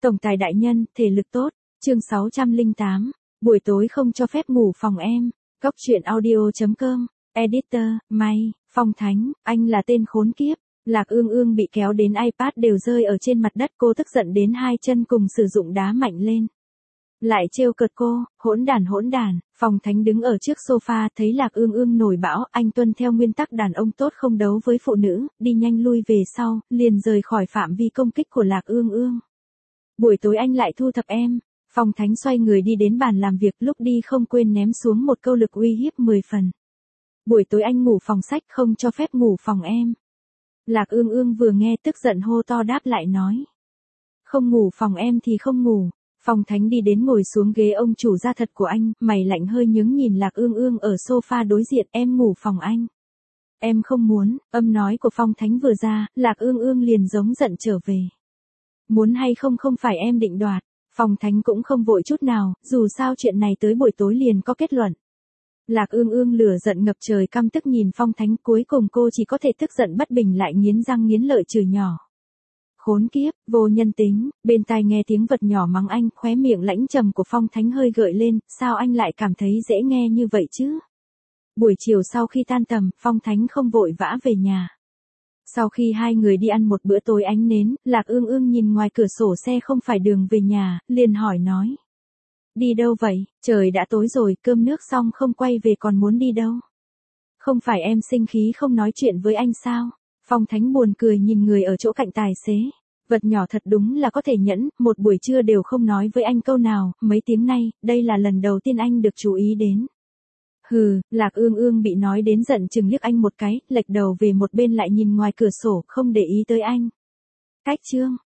Tổng tài đại nhân, thể lực tốt. Chương 608. Buổi tối không cho phép ngủ phòng em. Góc truyện audio.com. Editor, May, Phong Thánh, anh là tên khốn kiếp. Lạc Ương Ương bị kéo đến iPad đều rơi ở trên mặt đất, cô tức giận đến hai chân cùng sử dụng đá mạnh lên. Lại trêu cợt cô, hỗn đản. Phong Thánh đứng ở trước sofa thấy Lạc Ương Ương nổi bão, anh tuân theo nguyên tắc đàn ông tốt không đấu với phụ nữ, đi nhanh lui về sau, liền rời khỏi phạm vi công kích của Lạc Ương Ương. Buổi tối anh lại thu thập em. Phong Thánh xoay người đi đến bàn làm việc, lúc đi không quên ném xuống một câu lực uy hiếp 10 phần. Buổi tối anh ngủ phòng sách, không cho phép ngủ phòng em. Lạc Ương Ương vừa nghe tức giận hô to đáp lại nói. Không ngủ phòng em thì không ngủ. Phong Thánh đi đến ngồi xuống ghế ông chủ gia thật của anh, mày lạnh hơi nhướng nhìn Lạc Ương Ương ở sofa đối diện, em ngủ phòng anh. Em không muốn, âm nói của Phong Thánh vừa ra, Lạc Ương Ương liền giống giận trở về. Muốn hay không không phải em định đoạt. Phong Thánh cũng không vội chút nào, dù sao chuyện này tới buổi tối liền có kết luận. Lạc Ương Ương lửa giận ngập trời căm tức nhìn Phong Thánh, cuối cùng cô chỉ có thể tức giận bất bình lại nghiến răng nghiến lợi chửi nhỏ. Khốn kiếp, vô nhân tính, bên tai nghe tiếng vật nhỏ mắng anh, khóe miệng lãnh trầm của Phong Thánh hơi gợi lên, sao anh lại cảm thấy dễ nghe như vậy chứ? Buổi chiều sau khi tan tầm, Phong Thánh không vội vã về nhà. Sau khi hai người đi ăn một bữa tối ánh nến, Lạc Ương Ương nhìn ngoài cửa sổ xe không phải đường về nhà, liền hỏi nói. Đi đâu vậy, trời đã tối rồi, cơm nước xong không quay về còn muốn đi đâu? Không phải em sinh khí không nói chuyện với anh sao? Phong Thánh buồn cười nhìn người ở chỗ cạnh tài xế. Vật nhỏ thật đúng là có thể nhẫn, một buổi trưa đều không nói với anh câu nào, mấy tiếng nay, đây là lần đầu tiên anh được chú ý đến. Hừ, Lạc Ương Ương bị nói đến giận chừng liếc anh một cái, lệch đầu về một bên lại nhìn ngoài cửa sổ, không để ý tới anh. Cách chương.